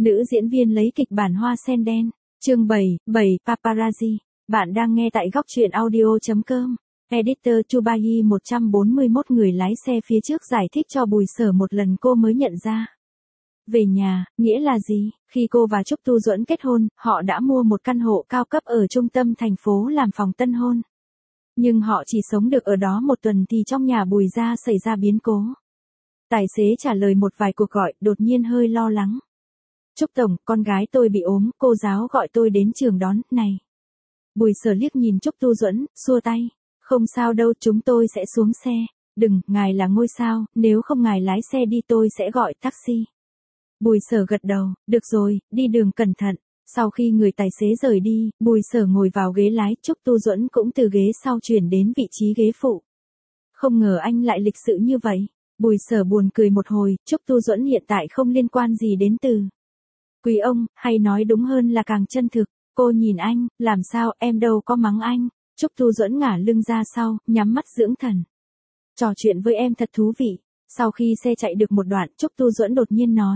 Nữ diễn viên lấy kịch bản Hoa sen đen. Chương 7, Paparazzi. Bạn đang nghe tại góc truyện audio.com. Editor Chubayi 141 người lái xe phía trước giải thích cho Bùi Sở một lần cô mới nhận ra. Về nhà, nghĩa là gì? Khi cô và Trúc Tu Duẫn kết hôn, họ đã mua một căn hộ cao cấp ở trung tâm thành phố làm phòng tân hôn. Nhưng họ chỉ sống được ở đó một tuần thì trong nhà Bùi gia xảy ra biến cố. Tài xế trả lời một vài cuộc gọi, đột nhiên hơi lo lắng. Trúc Tổng, con gái tôi bị ốm, cô giáo gọi tôi đến trường đón, này. Bùi Sở liếc nhìn Trúc Tu Duẫn, xua tay. Không sao đâu, chúng tôi sẽ xuống xe. Đừng, ngài là ngôi sao, nếu không ngài lái xe đi tôi sẽ gọi taxi. Bùi Sở gật đầu, được rồi, đi đường cẩn thận. Sau khi người tài xế rời đi, Bùi Sở ngồi vào ghế lái, Trúc Tu Duẫn cũng từ ghế sau chuyển đến vị trí ghế phụ. Không ngờ anh lại lịch sự như vậy. Bùi Sở buồn cười một hồi, Trúc Tu Duẫn hiện tại không liên quan gì đến từ quý ông, hay nói đúng hơn là càng chân thực. Cô nhìn anh, làm sao, em đâu có mắng anh. Trúc Tu Duẫn ngả lưng ra sau, nhắm mắt dưỡng thần. Trò chuyện với em thật thú vị. Sau khi xe chạy được một đoạn, Trúc Tu Duẫn đột nhiên nói.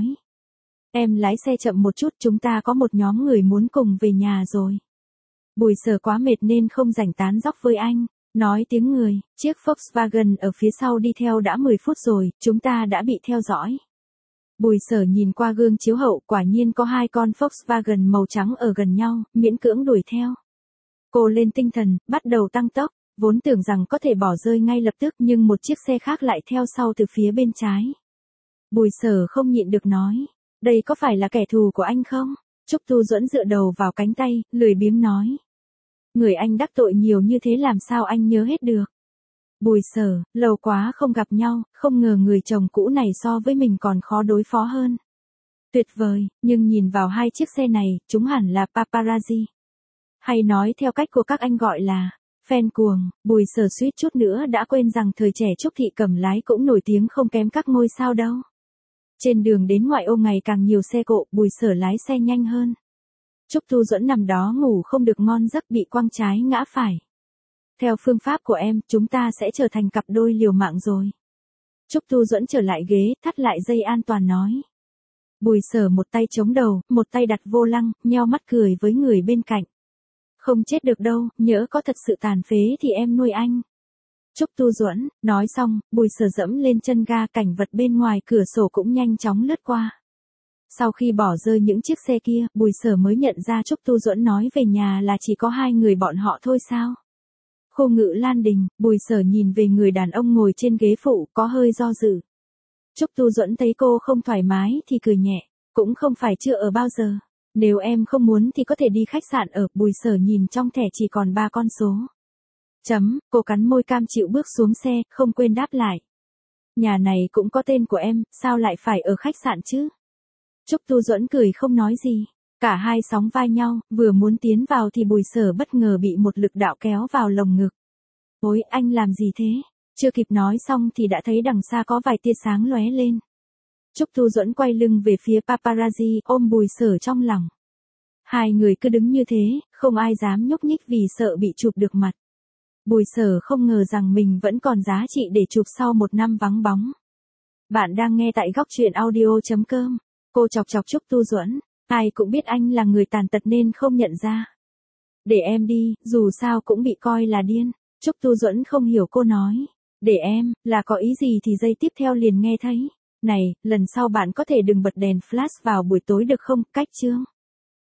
Em lái xe chậm một chút, chúng ta có một nhóm người muốn cùng về nhà rồi. Bùi Sở quá mệt nên không rảnh tán dóc với anh. Nói tiếng người, chiếc Volkswagen ở phía sau đi theo đã 10 phút rồi, chúng ta đã bị theo dõi. Bùi Sở nhìn qua gương chiếu hậu, quả nhiên có hai con Volkswagen màu trắng ở gần nhau, miễn cưỡng đuổi theo. Cô lên tinh thần, bắt đầu tăng tốc, vốn tưởng rằng có thể bỏ rơi ngay lập tức nhưng một chiếc xe khác lại theo sau từ phía bên trái. Bùi Sở không nhịn được nói, đây có phải là kẻ thù của anh không? Trúc Tu Duẫn dựa đầu vào cánh tay, lười biếng nói. Người anh đắc tội nhiều như thế làm sao anh nhớ hết được. Bùi Sở, lâu quá không gặp nhau, không ngờ người chồng cũ này so với mình còn khó đối phó hơn. Tuyệt vời, nhưng nhìn vào hai chiếc xe này, chúng hẳn là paparazzi. Hay nói theo cách của các anh gọi là fan cuồng. Bùi Sở suýt chút nữa đã quên rằng thời trẻ Trúc Thị Cẩm lái cũng nổi tiếng không kém các ngôi sao đâu. Trên đường đến ngoại ô ngày càng nhiều xe cộ, Bùi Sở lái xe nhanh hơn. Trúc Tu Duẫn nằm đó ngủ không được ngon giấc, bị quăng trái ngã phải. Theo phương pháp của em, chúng ta sẽ trở thành cặp đôi liều mạng rồi. Trúc Tu Duẫn trở lại ghế, thắt lại dây an toàn nói. Bùi Sở một tay chống đầu, một tay đặt vô lăng, nheo mắt cười với người bên cạnh. Không chết được đâu, nhỡ có thật sự tàn phế thì em nuôi anh. Trúc Tu Duẫn, nói xong, Bùi Sở dẫm lên chân ga, cảnh vật bên ngoài cửa sổ cũng nhanh chóng lướt qua. Sau khi bỏ rơi những chiếc xe kia, Bùi Sở mới nhận ra Trúc Tu Duẫn nói về nhà là chỉ có hai người bọn họ thôi sao. Khu Ngự Lan Đình, Bùi Sở nhìn về người đàn ông ngồi trên ghế phụ, có hơi do dự. Trúc Tu Duẫn thấy cô không thoải mái thì cười nhẹ, cũng không phải chưa ở bao giờ. Nếu em không muốn thì có thể đi khách sạn ở. Bùi Sở nhìn trong thẻ chỉ còn 3 con số. Cô cắn môi cam chịu bước xuống xe, không quên đáp lại. Nhà này cũng có tên của em, sao lại phải ở khách sạn chứ? Trúc Tu Duẫn cười không nói gì. Cả hai sóng vai nhau, vừa muốn tiến vào thì Bùi Sở bất ngờ bị một lực đạo kéo vào lồng ngực. Ôi, anh làm gì thế? Chưa kịp nói xong thì đã thấy đằng xa có vài tia sáng lóe lên. Trúc Tu Duẫn quay lưng về phía paparazzi, ôm Bùi Sở trong lòng. Hai người cứ đứng như thế, không ai dám nhúc nhích vì sợ bị chụp được mặt. Bùi Sở không ngờ rằng mình vẫn còn giá trị để chụp sau một năm vắng bóng. Bạn đang nghe tại góc truyện audio.com. Cô chọc chọc Trúc Tu Duẫn. Ai cũng biết anh là người tàn tật nên không nhận ra. Để em đi, dù sao cũng bị coi là điên. Trúc Tu Duẫn không hiểu cô nói. Để em, là có ý gì thì giây tiếp theo liền nghe thấy. Này, lần sau bạn có thể đừng bật đèn flash vào buổi tối được không? Cách chương.